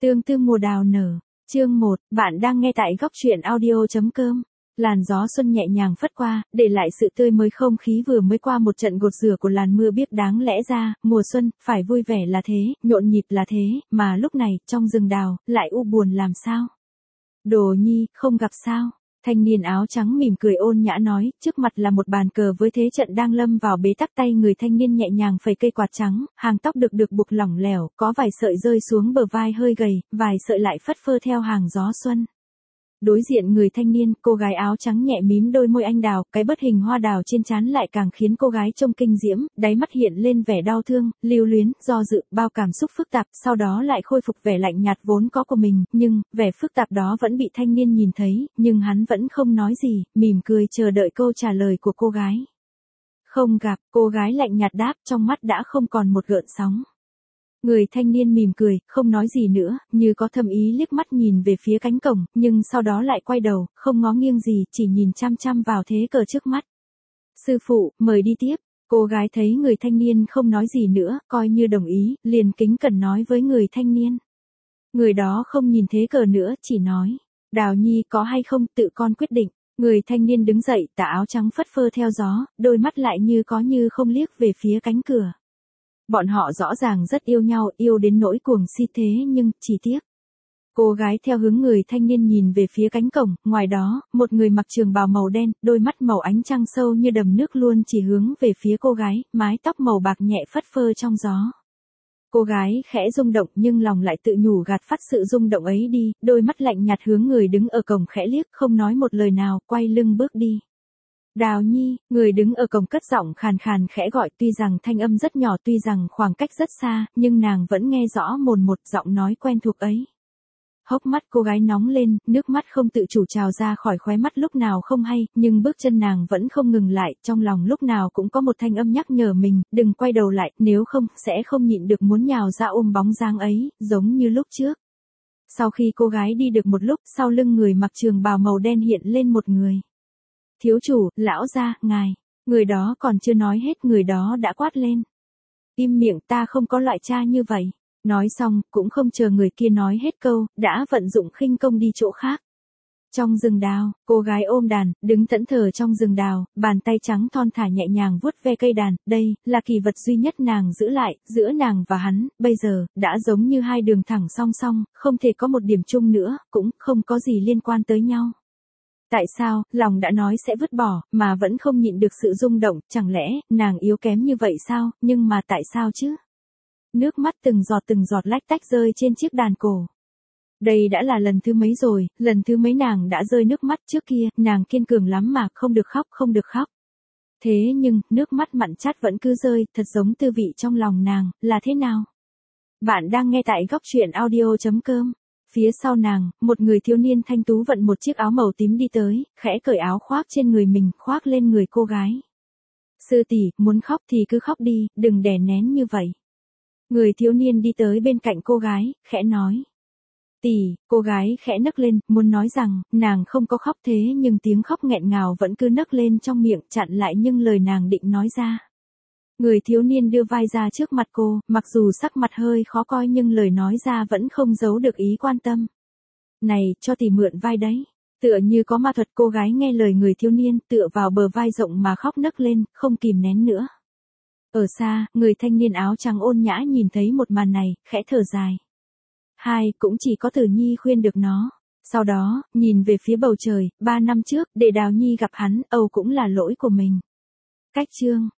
Tương tư mùa đào nở. Chương 1, bạn đang nghe tại góc truyện audio.com. Làn gió xuân nhẹ nhàng phất qua, để lại sự tươi mới không khí vừa mới qua một trận gột rửa của làn mưa biếc. Đáng lẽ ra, mùa xuân, phải vui vẻ là thế, nhộn nhịp là thế, mà lúc này, trong rừng đào, lại u buồn làm sao? Đồ Nhi, không gặp sao? Thanh niên áo trắng mỉm cười ôn nhã nói, trước mặt là một bàn cờ với thế trận đang lâm vào bế tắc. Tay người thanh niên nhẹ nhàng phẩy cây quạt trắng, hàng tóc được buộc lỏng lẻo, có vài sợi rơi xuống bờ vai hơi gầy, vài sợi lại phất phơ theo hàng gió xuân. Đối diện người thanh niên, cô gái áo trắng nhẹ mím đôi môi anh đào, cái bớt hình hoa đào trên trán lại càng khiến cô gái trông kinh diễm, đáy mắt hiện lên vẻ đau thương, lưu luyến, do dự, bao cảm xúc phức tạp, sau đó lại khôi phục vẻ lạnh nhạt vốn có của mình, nhưng, vẻ phức tạp đó vẫn bị thanh niên nhìn thấy, nhưng hắn vẫn không nói gì, mỉm cười chờ đợi câu trả lời của cô gái. Không gặp, cô gái lạnh nhạt đáp, trong mắt đã không còn một gợn sóng. Người thanh niên mỉm cười, không nói gì nữa, như có thâm ý liếc mắt nhìn về phía cánh cổng, nhưng sau đó lại quay đầu, không ngó nghiêng gì, chỉ nhìn chăm chăm vào thế cờ trước mắt. Sư phụ, mời đi tiếp. Cô gái thấy người thanh niên không nói gì nữa, coi như đồng ý, liền kính cẩn nói với người thanh niên. Người đó không nhìn thế cờ nữa, chỉ nói, Đào Nhi có hay không, tự con quyết định. Người thanh niên đứng dậy, tà áo trắng phất phơ theo gió, đôi mắt lại như có như không liếc về phía cánh cửa. Bọn họ rõ ràng rất yêu nhau, yêu đến nỗi cuồng si thế nhưng, chỉ tiếc. Cô gái theo hướng người thanh niên nhìn về phía cánh cổng, ngoài đó, một người mặc trường bào màu đen, đôi mắt màu ánh trăng sâu như đầm nước luôn chỉ hướng về phía cô gái, mái tóc màu bạc nhẹ phất phơ trong gió. Cô gái khẽ rung động nhưng lòng lại tự nhủ gạt phát sự rung động ấy đi, đôi mắt lạnh nhạt hướng người đứng ở cổng khẽ liếc, không nói một lời nào, quay lưng bước đi. Đào Nhi, người đứng ở cổng cất giọng khàn khàn khẽ gọi, tuy rằng thanh âm rất nhỏ, tuy rằng khoảng cách rất xa, nhưng nàng vẫn nghe rõ mồn một giọng nói quen thuộc ấy. Hốc mắt cô gái nóng lên, nước mắt không tự chủ trào ra khỏi khóe mắt lúc nào không hay, nhưng bước chân nàng vẫn không ngừng lại, trong lòng lúc nào cũng có một thanh âm nhắc nhở mình, đừng quay đầu lại, nếu không, sẽ không nhịn được muốn nhào ra ôm bóng dáng ấy, giống như lúc trước. Sau khi cô gái đi được một lúc, sau lưng người mặc trường bào màu đen hiện lên một người. Thiếu chủ, lão gia, ngài. Người đó còn chưa nói hết, người đó đã quát lên. Im miệng, ta không có loại cha như vậy. Nói xong, cũng không chờ người kia nói hết câu, đã vận dụng khinh công đi chỗ khác. Trong rừng đào, cô gái ôm đàn, đứng thẫn thờ trong rừng đào, bàn tay trắng thon thả nhẹ nhàng vuốt ve cây đàn, đây, là kỳ vật duy nhất nàng giữ lại, giữa nàng và hắn, bây giờ, đã giống như hai đường thẳng song song, không thể có một điểm chung nữa, cũng không có gì liên quan tới nhau. Tại sao, lòng đã nói sẽ vứt bỏ, mà vẫn không nhịn được sự rung động, chẳng lẽ, nàng yếu kém như vậy sao, nhưng mà tại sao chứ? Nước mắt từng giọt lách tách rơi trên chiếc đàn cổ. Đây đã là lần thứ mấy rồi, lần thứ mấy nàng đã rơi nước mắt, trước kia, nàng kiên cường lắm mà, không được khóc. Thế nhưng, nước mắt mặn chát vẫn cứ rơi, thật giống tư vị trong lòng nàng, là thế nào? Bạn đang nghe tại góc truyện audio.com. Phía sau nàng, một người thiếu niên thanh tú vận một chiếc áo màu tím đi tới, khẽ cởi áo khoác trên người mình, khoác lên người cô gái. Sư tỷ, muốn khóc thì cứ khóc đi, đừng đè nén như vậy. Người thiếu niên đi tới bên cạnh cô gái, khẽ nói. Tỷ, cô gái khẽ nấc lên, muốn nói rằng, nàng không có khóc thế nhưng tiếng khóc nghẹn ngào vẫn cứ nấc lên trong miệng, chặn lại nhưng lời nàng định nói ra. Người thiếu niên đưa vai ra trước mặt cô, mặc dù sắc mặt hơi khó coi nhưng lời nói ra vẫn không giấu được ý quan tâm. Này, cho tỷ mượn vai đấy. Tựa như có ma thuật, cô gái nghe lời người thiếu niên, tựa vào bờ vai rộng mà khóc nấc lên, không kìm nén nữa. Ở xa, người thanh niên áo trắng ôn nhã nhìn thấy một màn này, khẽ thở dài. Cũng chỉ có Tử Nhi khuyên được nó. Sau đó, nhìn về phía bầu trời, 3 năm trước, để Đào Nhi gặp hắn, cũng là lỗi của mình. Cách chương